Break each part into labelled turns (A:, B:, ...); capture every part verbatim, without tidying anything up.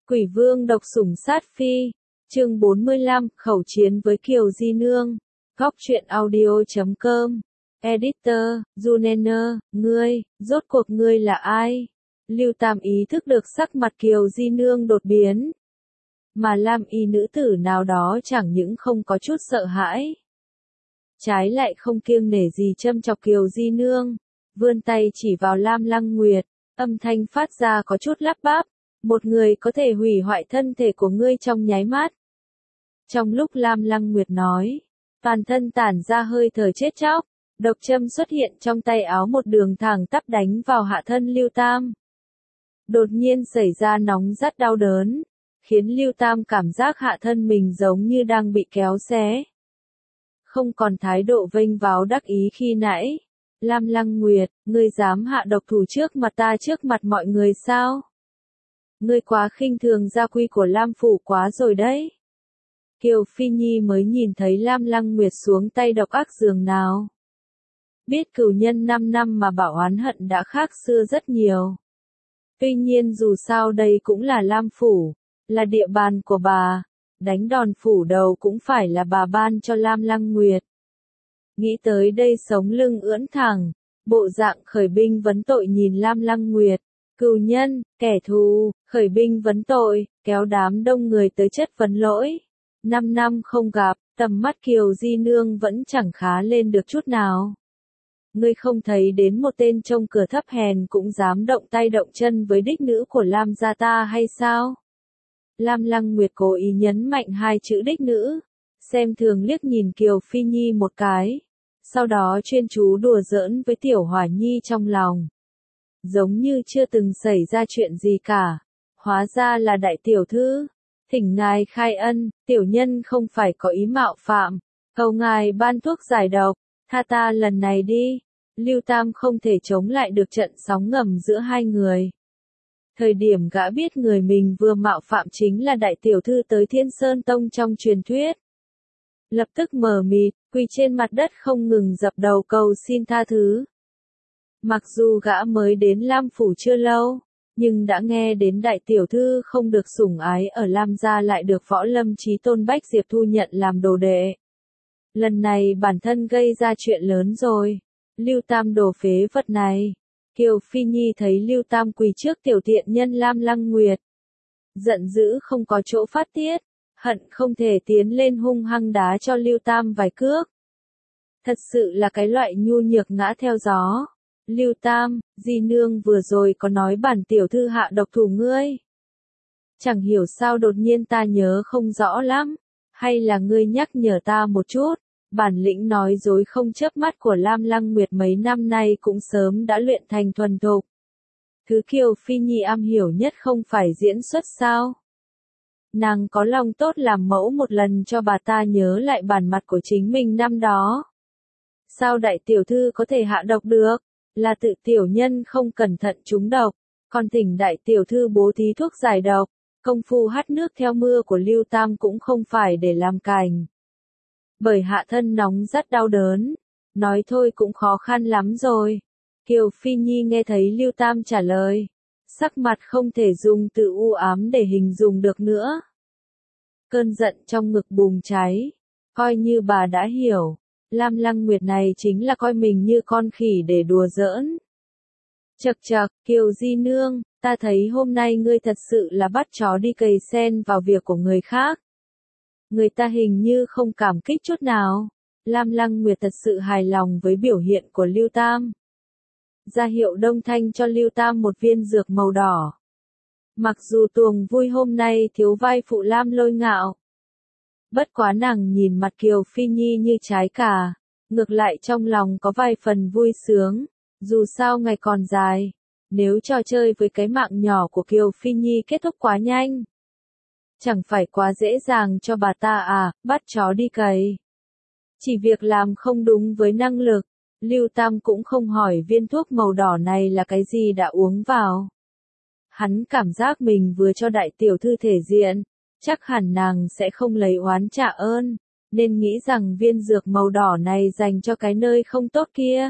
A: Quỷ vương độc sủng sát phi, chương bốn mươi lăm, khẩu chiến với Kiều Di Nương. Góc truyện audio chấm com. Editor, Junenner, ngươi, rốt cuộc ngươi là ai? Lưu Tam ý thức được sắc mặt Kiều Di Nương đột biến. Mà Lam y nữ tử nào đó chẳng những không có chút sợ hãi. Trái lại không kiêng nể gì châm chọc Kiều Di Nương. Vươn tay chỉ vào Lam Lăng Nguyệt, âm thanh phát ra có chút lắp bắp. Một người có thể hủy hoại thân thể của ngươi trong nháy mắt. Trong lúc Lam Lăng Nguyệt nói, toàn thân tản ra hơi thở chết chóc, độc châm xuất hiện trong tay áo một đường thẳng tắp đánh vào hạ thân Lưu Tam. Đột nhiên xảy ra nóng rát đau đớn, khiến Lưu Tam cảm giác hạ thân mình giống như đang bị kéo xé. Không còn thái độ vênh váo đắc ý khi nãy. Lam Lăng Nguyệt, ngươi dám hạ độc thủ trước mặt ta trước mặt mọi người sao? Ngươi quá khinh thường gia quy của Lam phủ quá rồi đấy. Kiều Phi Nhi mới nhìn thấy Lam Lăng Nguyệt xuống tay độc ác giường nào. Biết cửu nhân năm năm mà bảo oán hận đã khác xưa rất nhiều. Tuy nhiên dù sao đây cũng là Lam phủ, là địa bàn của bà, đánh đòn phủ đầu cũng phải là bà ban cho Lam Lăng Nguyệt. Nghĩ tới đây sống lưng ưỡn thẳng, bộ dạng khởi binh vấn tội nhìn Lam Lăng Nguyệt. Cừu nhân, kẻ thù, khởi binh vấn tội, kéo đám đông người tới chất vấn lỗi. Năm năm không gặp, tầm mắt Kiều Di Nương vẫn chẳng khá lên được chút nào. Ngươi không thấy đến một tên trông cửa thấp hèn cũng dám động tay động chân với đích nữ của Lam gia ta hay sao? Lam Lăng Nguyệt cố ý nhấn mạnh hai chữ đích nữ, xem thường liếc nhìn Kiều Phi Nhi một cái, sau đó chuyên chú đùa giỡn với Tiểu Hỏa Nhi trong lòng. Giống như chưa từng xảy ra chuyện gì cả. Hóa ra là đại tiểu thư. Thỉnh ngài khai ân, tiểu nhân không phải có ý mạo phạm. Cầu ngài ban thuốc giải độc, tha ta lần này đi. Lưu Tam không thể chống lại được trận sóng ngầm giữa hai người. Thời điểm gã biết người mình vừa mạo phạm chính là đại tiểu thư tới Thiên Sơn Tông trong truyền thuyết. Lập tức mờ mịt, quỳ trên mặt đất không ngừng dập đầu cầu xin tha thứ. Mặc dù gã mới đến Lam phủ chưa lâu, nhưng đã nghe đến đại tiểu thư không được sủng ái ở Lam gia lại được Võ Lâm Chí Tôn Bách Diệp thu nhận làm đồ đệ. Lần này bản thân gây ra chuyện lớn rồi. Lưu Tam đồ phế vật này. Kiều Phi Nhi thấy Lưu Tam quỳ trước tiểu tiện nhân Lam Lăng Nguyệt. Giận dữ không có chỗ phát tiết, hận không thể tiến lên hung hăng đá cho Lưu Tam vài cước. Thật sự là cái loại nhu nhược ngã theo gió. Lưu Tam, Di Nương vừa rồi có nói bản tiểu thư hạ độc thủ ngươi. Chẳng hiểu sao đột nhiên ta nhớ không rõ lắm, hay là ngươi nhắc nhở ta một chút, bản lĩnh nói dối không chớp mắt của Lam Lăng Nguyệt mấy năm nay cũng sớm đã luyện thành thuần thục. Thứ Kiều Phi Nhi am hiểu nhất không phải diễn xuất sao? Nàng có lòng tốt làm mẫu một lần cho bà ta nhớ lại bản mặt của chính mình năm đó. Sao đại tiểu thư có thể hạ độc được? Là tự tiểu nhân không cẩn thận trúng độc, còn thỉnh đại tiểu thư bố thí thuốc giải độc, công phu hắt nước theo mưa của Lưu Tam cũng không phải để làm cành. Bởi hạ thân nóng rất đau đớn, nói thôi cũng khó khăn lắm rồi. Kiều Phi Nhi nghe thấy Lưu Tam trả lời, sắc mặt không thể dùng từ u ám để hình dung được nữa. Cơn giận trong ngực bùng cháy, coi như bà đã hiểu. Lam Lăng Nguyệt này chính là coi mình như con khỉ để đùa giỡn. Chậc chậc, Kiều Di Nương, ta thấy hôm nay ngươi thật sự là bắt chó đi cày sen vào việc của người khác. Người ta hình như không cảm kích chút nào. Lam Lăng Nguyệt thật sự hài lòng với biểu hiện của Lưu Tam. Ra hiệu Đông Thanh cho Lưu Tam một viên dược màu đỏ. Mặc dù tuồng vui hôm nay thiếu vai phụ Lam Lôi Ngạo. Bất quá nàng nhìn mặt Kiều Phi Nhi như trái cà, ngược lại trong lòng có vài phần vui sướng, dù sao ngày còn dài, nếu trò chơi với cái mạng nhỏ của Kiều Phi Nhi kết thúc quá nhanh. Chẳng phải quá dễ dàng cho bà ta à, bắt chó đi cày. Chỉ việc làm không đúng với năng lực, Lưu Tam cũng không hỏi viên thuốc màu đỏ này là cái gì đã uống vào. Hắn cảm giác mình vừa cho đại tiểu thư thể diện. Chắc hẳn nàng sẽ không lấy oán trả ơn, nên nghĩ rằng viên dược màu đỏ này dành cho cái nơi không tốt kia.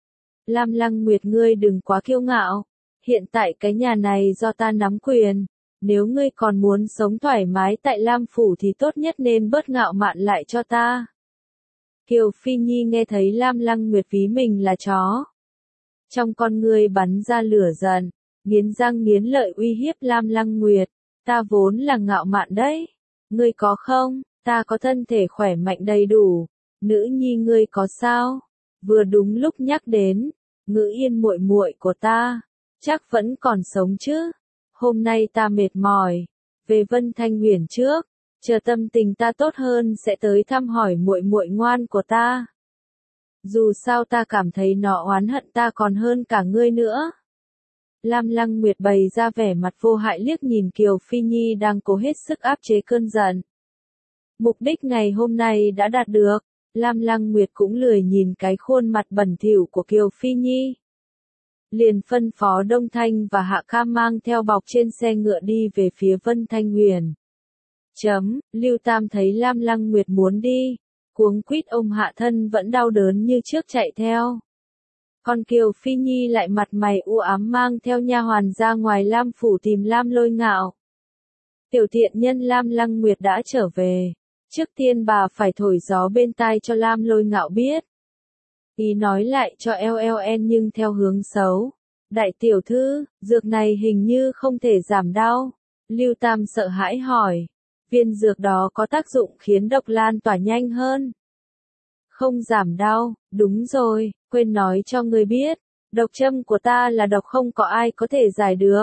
A: Lam Lăng Nguyệt ngươi đừng quá kiêu ngạo, hiện tại cái nhà này do ta nắm quyền, Nếu ngươi còn muốn sống thoải mái tại Lam Phủ thì tốt nhất nên bớt ngạo mạn lại cho ta. Kiều Phi Nhi nghe thấy Lam Lăng Nguyệt ví mình là chó. Trong con ngươi bắn ra lửa giận, nghiến răng nghiến lợi uy hiếp Lam Lăng Nguyệt. Ta vốn là ngạo mạn đấy. Ngươi có không? Ta có thân thể khỏe mạnh đầy đủ. Nữ nhi ngươi có sao? Vừa đúng lúc nhắc đến, Ngữ Yên muội muội của ta, chắc vẫn còn sống chứ? Hôm nay ta mệt mỏi, về Vân Thanh Huyền trước, chờ tâm tình ta tốt hơn sẽ tới thăm hỏi muội muội ngoan của ta. Dù sao ta cảm thấy nó oán hận ta còn hơn cả ngươi nữa. Lam Lăng Nguyệt bày ra vẻ mặt vô hại liếc nhìn Kiều Phi Nhi đang cố hết sức áp chế cơn giận. Mục đích ngày hôm nay đã đạt được, Lam Lăng Nguyệt cũng lười nhìn cái khuôn mặt bẩn thỉu của Kiều Phi Nhi. Liền phân phó Đông Thanh và Hạ Ca mang theo bọc trên xe ngựa đi về phía Vân Thanh Huyền. Chấm, Lưu Tam thấy Lam Lăng Nguyệt muốn đi, cuống quýt ôm hạ thân vẫn đau đớn như trước chạy theo. Còn Kiều Phi Nhi lại mặt mày u ám mang theo nha hoàn ra ngoài Lam Phủ tìm Lam Lôi Ngạo. Tiểu thiện nhân Lam Lăng Nguyệt đã trở về. Trước tiên bà phải thổi gió bên tai cho Lam Lôi Ngạo biết. Ý nói lại cho lờ lờ en nhưng theo hướng xấu. Đại tiểu thư, dược này hình như không thể giảm đau. Lưu Tam sợ hãi hỏi. Viên dược đó có tác dụng khiến độc lan tỏa nhanh hơn. Không giảm đau, đúng rồi, quên nói cho ngươi biết. Độc châm của ta là độc không có ai có thể giải được.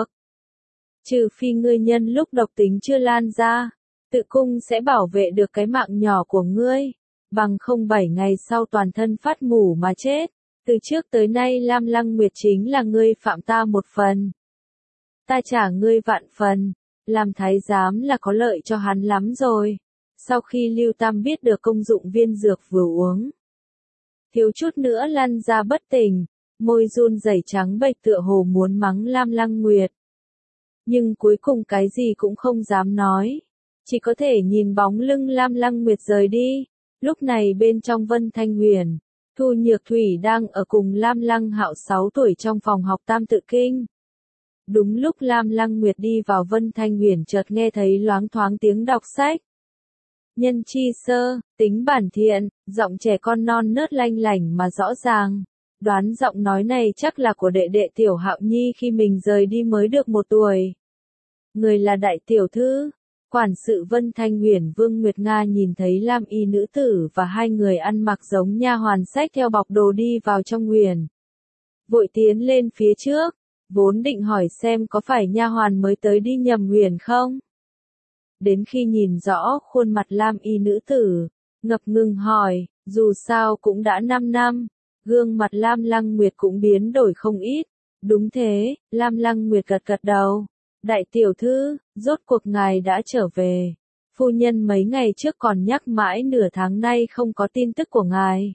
A: Trừ phi ngươi nhân lúc độc tính chưa lan ra. Tự cung sẽ bảo vệ được cái mạng nhỏ của ngươi, bằng không bảy ngày sau toàn thân phát mủ mà chết. Từ trước tới nay Lam Lăng Nguyệt chính là ngươi phạm ta một phần. Ta trả ngươi vạn phần, làm thái giám là có lợi cho hắn lắm rồi. Sau khi Lưu Tam biết được công dụng viên dược vừa uống, thiếu chút nữa lăn ra bất tỉnh, môi run rẩy trắng bệch tựa hồ muốn mắng Lam Lăng Nguyệt. Nhưng cuối cùng cái gì cũng không dám nói. Chỉ có thể nhìn bóng lưng Lam Lăng Nguyệt rời đi. Lúc này bên trong Vân Thanh Huyền, Thu Nhược Thủy đang ở cùng Lam Lăng Hạo sáu tuổi trong phòng học Tam Tự Kinh. Đúng lúc Lam Lăng Nguyệt đi vào Vân Thanh Huyền chợt nghe thấy loáng thoáng tiếng đọc sách. Nhân chi sơ, tính bản thiện, giọng trẻ con non nớt lanh lảnh mà rõ ràng. Đoán giọng nói này chắc là của đệ đệ Tiểu Hạo Nhi khi mình rời đi mới được một tuổi. Người là đại tiểu thư. Quản sự Vân Thanh Huyền Vương Nguyệt Nga nhìn thấy Lam y nữ tử và hai người ăn mặc giống nha hoàn xách theo bọc đồ đi vào trong huyền. Vội tiến lên phía trước, vốn định hỏi xem có phải nha hoàn mới tới đi nhầm huyền không. Đến khi nhìn rõ khuôn mặt Lam y nữ tử, ngập ngừng hỏi, dù sao cũng đã năm năm, gương mặt Lam Lăng Nguyệt cũng biến đổi không ít. Đúng thế, Lam Lăng Nguyệt gật gật đầu. Đại tiểu thư, rốt cuộc ngài đã trở về. Phu nhân mấy ngày trước còn nhắc mãi nửa tháng nay không có tin tức của ngài.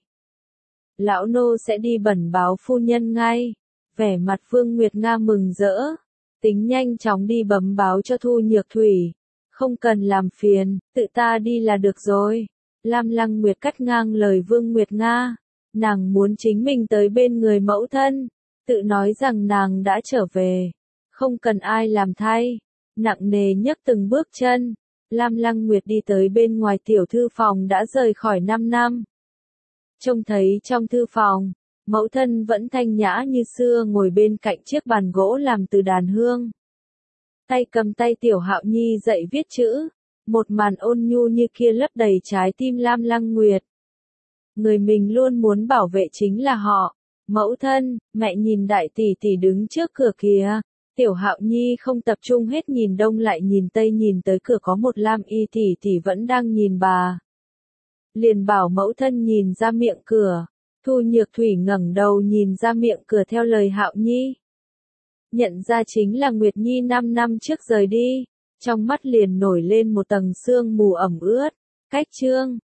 A: Lão nô sẽ đi bẩm báo phu nhân ngay. Vẻ mặt Vương Nguyệt Nga mừng rỡ. Tính nhanh chóng đi bẩm báo cho Thu Nhược Thủy. Không cần làm phiền, tự ta đi là được rồi. Lam Lăng Nguyệt cắt ngang lời Vương Nguyệt Nga. Nàng muốn chính mình tới bên người mẫu thân. Tự nói rằng nàng đã trở về. Không cần ai làm thay. Nặng nề nhấc từng bước chân. Lam Lăng Nguyệt đi tới bên ngoài tiểu thư phòng đã rời khỏi năm năm. Trông thấy trong thư phòng, mẫu thân vẫn thanh nhã như xưa ngồi bên cạnh chiếc bàn gỗ làm từ đàn hương. Tay cầm tay Tiểu Hạo Nhi dạy viết chữ. Một màn ôn nhu như kia lấp đầy trái tim Lam Lăng Nguyệt. Người mình luôn muốn bảo vệ chính là họ. Mẫu thân, mẹ nhìn đại tỷ tỷ đứng trước cửa kìa. Tiểu Hạo Nhi không tập trung hết nhìn đông lại nhìn tây nhìn tới cửa có một Lam y tỷ tỷ vẫn đang nhìn bà. Liền bảo mẫu thân nhìn ra miệng cửa. Thu Nhược Thủy ngẩng đầu nhìn ra miệng cửa theo lời Hạo Nhi. Nhận ra chính là Nguyệt Nhi năm năm trước rời đi. Trong mắt liền nổi lên một tầng sương mù ẩm ướt. Cách chương.